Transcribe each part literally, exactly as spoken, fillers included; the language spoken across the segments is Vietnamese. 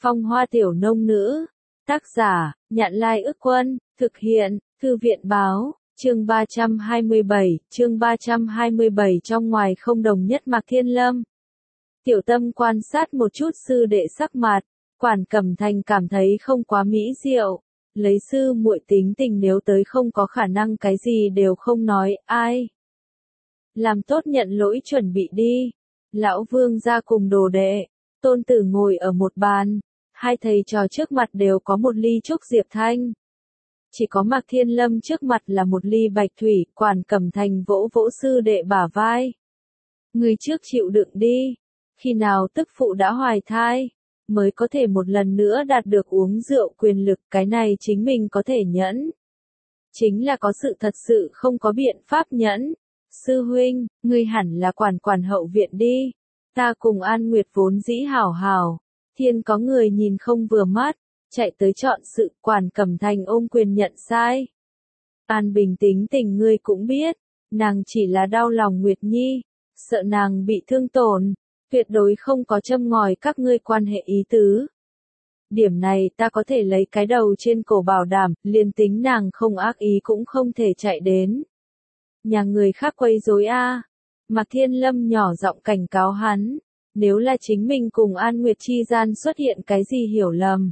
Phong Hoa Tiểu Nông Nữ. Tác giả, Nhạn Lai Ức Quân, thực hiện, Thư viện Báo, chương ba trăm hai mươi bảy, chương ba trăm hai mươi bảy trong ngoài không đồng nhất Mạc Thiên Lâm. Tiểu Tâm quan sát một chút sư đệ sắc mặt, Quản Cẩm Thành cảm thấy không quá mỹ diệu, lấy sư muội tính tình nếu tới không có khả năng cái gì đều không nói, ai. Làm tốt nhận lỗi chuẩn bị đi. Lão Vương ra cùng đồ đệ, tôn tử ngồi ở một bàn, hai thầy trò trước mặt đều có một ly trúc diệp thanh. Chỉ có Mạc Thiên Lâm trước mặt là một ly bạch thủy, Quản Cẩm Thành vỗ vỗ sư đệ bả vai. Người trước chịu đựng đi, khi nào tức phụ đã hoài thai, mới có thể một lần nữa đạt được uống rượu quyền lực, cái này chính mình có thể nhẫn. Chính là có sự thật sự không có biện pháp nhẫn. Sư huynh, ngươi hẳn là quản quản hậu viện đi. Ta cùng An Nguyệt vốn dĩ hảo hảo. Thiên có người nhìn không vừa mắt, chạy tới chọn sự, Quản Cẩm Thành ôm quyền nhận sai. An Bình tính tình ngươi cũng biết, nàng chỉ là đau lòng Nguyệt Nhi, sợ nàng bị thương tổn, tuyệt đối không có châm ngòi các ngươi quan hệ ý tứ. Điểm này ta có thể lấy cái đầu trên cổ bảo đảm, liền tính nàng không ác ý cũng không thể chạy đến. Nhà người khác quấy rối a. À. Mạc Thiên Lâm nhỏ giọng cảnh cáo hắn, nếu là chính mình cùng An Nguyệt chi gian xuất hiện cái gì hiểu lầm,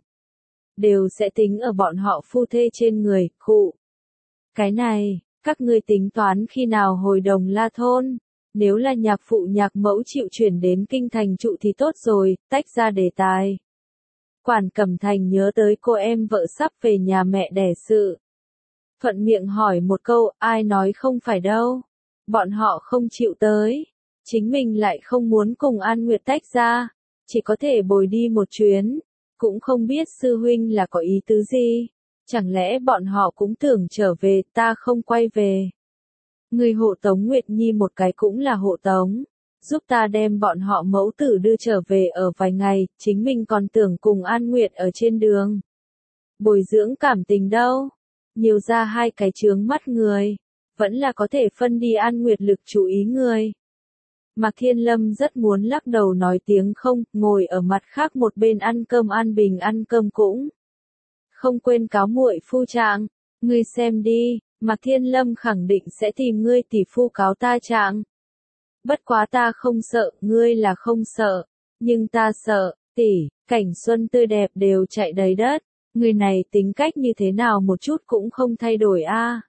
đều sẽ tính ở bọn họ phu thê trên người, khụ. Cái này, các ngươi tính toán khi nào hồi Đồng La thôn, nếu là nhạc phụ nhạc mẫu chịu chuyển đến kinh thành trụ thì tốt rồi, tách ra đề tài. Quản Cẩm Thành nhớ tới cô em vợ sắp về nhà mẹ đẻ sự. Thuận miệng hỏi một câu, ai nói không phải đâu. Bọn họ không chịu tới. Chính mình lại không muốn cùng An Nguyệt tách ra. Chỉ có thể bồi đi một chuyến. Cũng không biết sư huynh là có ý tứ gì. Chẳng lẽ bọn họ cũng tưởng trở về, ta không quay về. Người hộ tống Nguyệt Nhi một cái cũng là hộ tống. Giúp ta đem bọn họ mẫu tử đưa trở về ở vài ngày, chính mình còn tưởng cùng An Nguyệt ở trên đường. Bồi dưỡng cảm tình đâu. Nhiều ra hai cái chướng mắt người, vẫn là có thể phân đi An Nguyệt lực chú ý người. Mạc Thiên Lâm rất muốn lắc đầu nói tiếng không, ngồi ở mặt khác một bên ăn cơm. An Bình ăn cơm cũng không quên cáo muội phu trạng, ngươi xem đi, Mạc Thiên Lâm khẳng định sẽ tìm ngươi tỷ phu cáo ta trạng. Bất quá ta không sợ, ngươi là không sợ, nhưng ta sợ, tỷ, cảnh xuân tươi đẹp đều chạy đầy đất. Người này tính cách như thế nào một chút cũng không thay đổi a. À.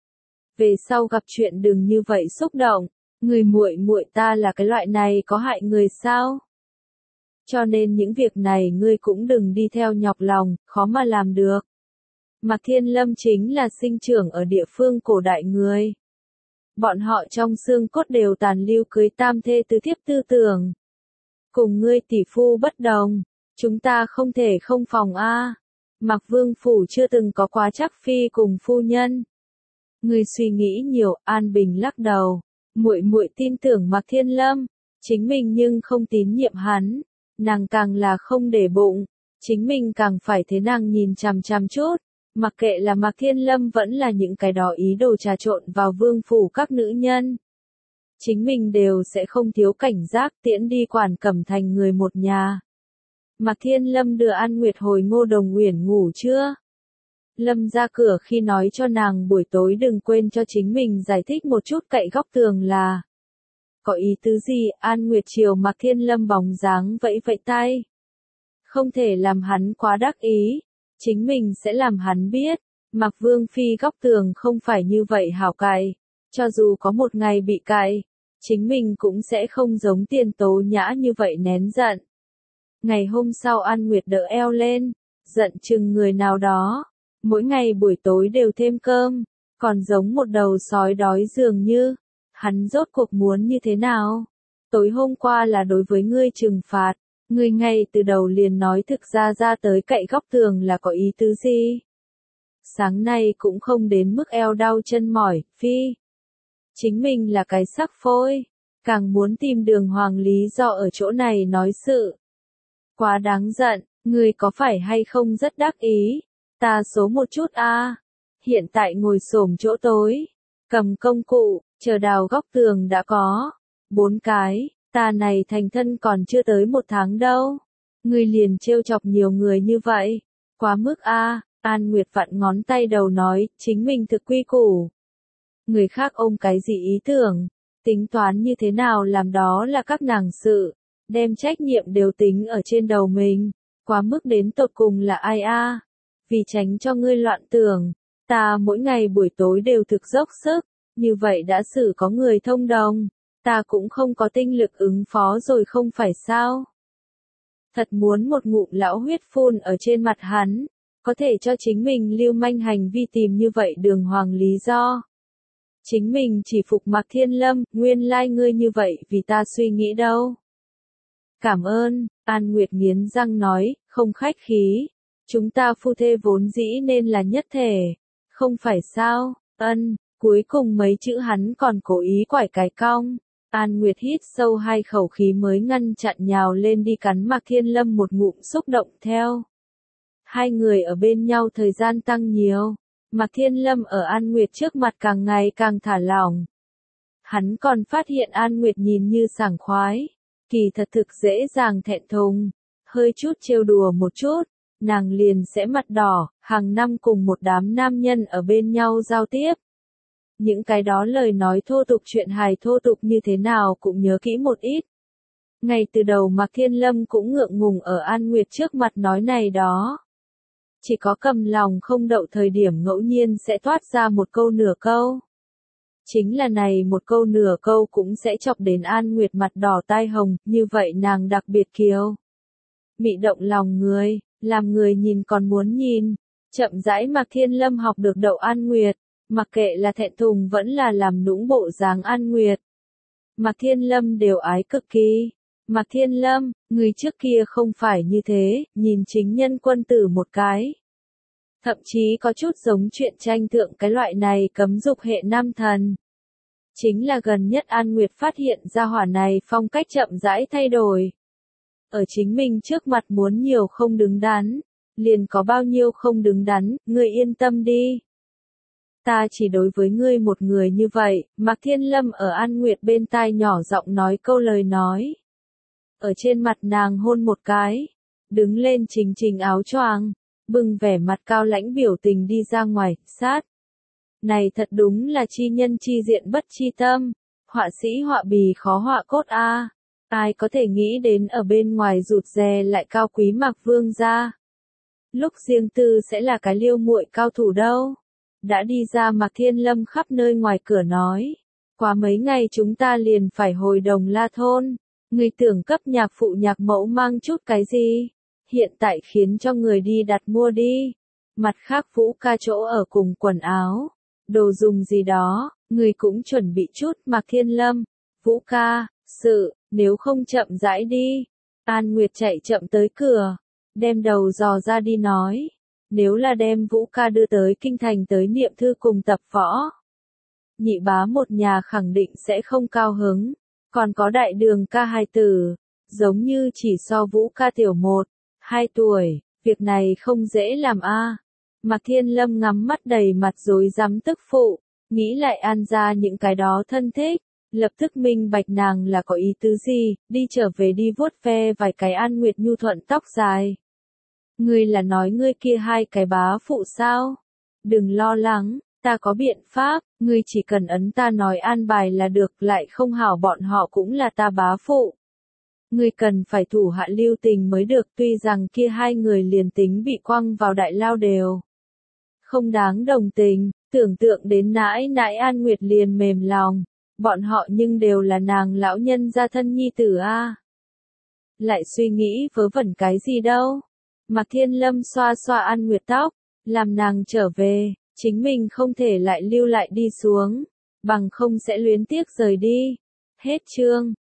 Về sau gặp chuyện đừng như vậy xúc động, người muội muội ta là cái loại này có hại người sao? Cho nên những việc này ngươi cũng đừng đi theo nhọc lòng, khó mà làm được. Mạc Thiên Lâm chính là sinh trưởng ở địa phương cổ đại người. Bọn họ trong xương cốt đều tàn lưu cưới tam thê tứ thiếp tư tưởng. Cùng ngươi tỷ phu bất đồng, chúng ta không thể không phòng a. À. Mạc Vương phủ chưa từng có quá chắc phi cùng phu nhân. Người suy nghĩ nhiều, An Bình lắc đầu. Muội muội tin tưởng Mạc Thiên Lâm, chính mình nhưng không tín nhiệm hắn, nàng càng là không để bụng, chính mình càng phải thế nàng nhìn chằm chằm chút. Mặc kệ là Mạc Thiên Lâm vẫn là những cái đó ý đồ trà trộn vào vương phủ các nữ nhân, chính mình đều sẽ không thiếu cảnh giác tiễn đi Quản Cẩm Thành người một nhà. Mạc Thiên Lâm đưa An Nguyệt hồi Ngô Đồng Uyển ngủ chưa? Lâm ra cửa khi nói cho nàng buổi tối đừng quên cho chính mình giải thích một chút cậy góc tường là. Có ý tứ gì? An Nguyệt chiều Mạc Thiên Lâm bóng dáng vẫy vẫy tay. Không thể làm hắn quá đắc ý, chính mình sẽ làm hắn biết, Mạc Vương phi góc tường không phải như vậy hảo cài, cho dù có một ngày bị cài, chính mình cũng sẽ không giống Tiền Tố Nhã như vậy nén giận. Ngày hôm sau An Nguyệt đỡ eo lên, giận chừng người nào đó, mỗi ngày buổi tối đều thêm cơm, còn giống một đầu sói đói dường như, hắn rốt cuộc muốn như thế nào? Tối hôm qua là đối với ngươi trừng phạt, ngươi ngay từ đầu liền nói thực ra ra tới cậy góc tường là có ý tứ gì? Sáng nay cũng không đến mức eo đau chân mỏi, phi. Chính mình là cái sắc phôi, càng muốn tìm đường hoàng lý do ở chỗ này nói sự. Quá đáng giận, ngươi có phải hay không rất đắc ý? Ta số một chút a. À. Hiện tại ngồi xổm chỗ tối, cầm công cụ, chờ đào góc tường đã có bốn cái, ta này thành thân còn chưa tới một tháng đâu. Ngươi liền trêu chọc nhiều người như vậy. Quá mức a. An Nguyệt vặn ngón tay đầu nói, chính mình thực quy củ. Người khác ôm cái gì ý tưởng, tính toán như thế nào làm đó là các nàng sự, đem trách nhiệm đều tính ở trên đầu mình, quá mức đến tột cùng là ai a? Vì tránh cho ngươi loạn tưởng, ta mỗi ngày buổi tối đều thực dốc sức, như vậy đã xử có người thông đồng, ta cũng không có tinh lực ứng phó rồi không phải sao? Thật muốn một ngụm lão huyết phun ở trên mặt hắn, có thể cho chính mình lưu manh hành vi tìm như vậy đường hoàng lý do. Chính mình chỉ phục Mạc Thiên Lâm, nguyên lai like ngươi như vậy vì ta suy nghĩ đâu. Cảm ơn, An Nguyệt nghiến răng nói, không khách khí. Chúng ta phu thê vốn dĩ nên là nhất thể. Không phải sao, ân, cuối cùng mấy chữ hắn còn cố ý quải cái cong. An Nguyệt hít sâu hai khẩu khí mới ngăn chặn nhào lên đi cắn Mạc Thiên Lâm một ngụm xúc động theo. Hai người ở bên nhau thời gian tăng nhiều. Mạc Thiên Lâm ở An Nguyệt trước mặt càng ngày càng thả lỏng. Hắn còn phát hiện An Nguyệt nhìn như sảng khoái, kỳ thật thực dễ dàng thẹn thùng, hơi chút trêu đùa một chút, nàng liền sẽ mặt đỏ, hàng năm cùng một đám nam nhân ở bên nhau giao tiếp. Những cái đó lời nói thô tục chuyện hài thô tục như thế nào cũng nhớ kỹ một ít. Ngay từ đầu Mạc Thiên Lâm cũng ngượng ngùng ở An Nguyệt trước mặt nói này đó. Chỉ có cầm lòng không đậu thời điểm ngẫu nhiên sẽ toát ra một câu nửa câu. Chính là này một câu nửa câu cũng sẽ chọc đến An Nguyệt mặt đỏ tai hồng, như vậy nàng đặc biệt kiêu. Mị động lòng người, làm người nhìn còn muốn nhìn. Chậm rãi Mạc Thiên Lâm học được đậu An Nguyệt, mặc kệ là thẹn thùng vẫn là làm nũng bộ dáng An Nguyệt. Mạc Thiên Lâm đều ái cực kỳ. Mạc Thiên Lâm, người trước kia không phải như thế, nhìn chính nhân quân tử một cái. Thậm chí có chút giống chuyện tranh thượng cái loại này cấm dục hệ nam thần. Chính là gần nhất An Nguyệt phát hiện ra hỏa này phong cách chậm rãi thay đổi. Ở chính mình trước mặt muốn nhiều không đứng đắn, liền có bao nhiêu không đứng đắn, ngươi yên tâm đi. Ta chỉ đối với ngươi một người như vậy, Mạc Thiên Lâm ở An Nguyệt bên tai nhỏ giọng nói câu lời nói. Ở trên mặt nàng hôn một cái, đứng lên chỉnh chỉnh áo choàng, bừng vẻ mặt cao lãnh biểu tình đi ra ngoài, sát. Này thật đúng là chi nhân chi diện bất chi tâm, họa sĩ họa bì khó họa cốt a. Ai có thể nghĩ đến ở bên ngoài rụt rè lại cao quý Mạc Vương gia. Lúc riêng tư sẽ là cái liêu muội cao thủ đâu. Đã đi ra Mạc Thiên Lâm khắp nơi ngoài cửa nói. Quá mấy ngày chúng ta liền phải hồi Đồng La thôn. Người tưởng cấp nhạc phụ nhạc mẫu mang chút cái gì? Hiện tại khiến cho người đi đặt mua đi. Mặt khác Vũ ca chỗ ở cùng quần áo, đồ dùng gì đó, người cũng chuẩn bị chút. Mạc Thiên Lâm, Vũ ca, sự, nếu không chậm rãi đi. An Nguyệt chạy chậm tới cửa, đem đầu dò ra đi nói. Nếu là đem Vũ ca đưa tới kinh thành tới niệm thư cùng tập võ, nhị bá một nhà khẳng định sẽ không cao hứng. Còn có đại đường ca hai tử, giống như chỉ so Vũ ca tiểu một, hai tuổi, việc này không dễ làm a. À. Mạc Thiên Lâm ngắm mắt đầy mặt rối rắm tức phụ, nghĩ lại An ra những cái đó thân thích, lập tức minh bạch nàng là có ý tứ gì, đi trở về đi vuốt ve vài cái An Nguyệt nhu thuận tóc dài. Ngươi là nói ngươi kia hai cái bá phụ sao? Đừng lo lắng, ta có biện pháp, ngươi chỉ cần ấn ta nói an bài là được, lại không hảo bọn họ cũng là ta bá phụ. Ngươi cần phải thủ hạ lưu tình mới được, tuy rằng kia hai người liền tính bị quăng vào đại lao đều không đáng đồng tình, tưởng tượng đến nãi nãi An Nguyệt liền mềm lòng, bọn họ nhưng đều là nàng lão nhân gia thân nhi tử a. Lại suy nghĩ vớ vẩn cái gì đâu. Mạc Thiên Lâm xoa xoa An Nguyệt tóc, làm nàng trở về, chính mình không thể lại lưu lại đi xuống, bằng không sẽ luyến tiếc rời đi. Hết chương.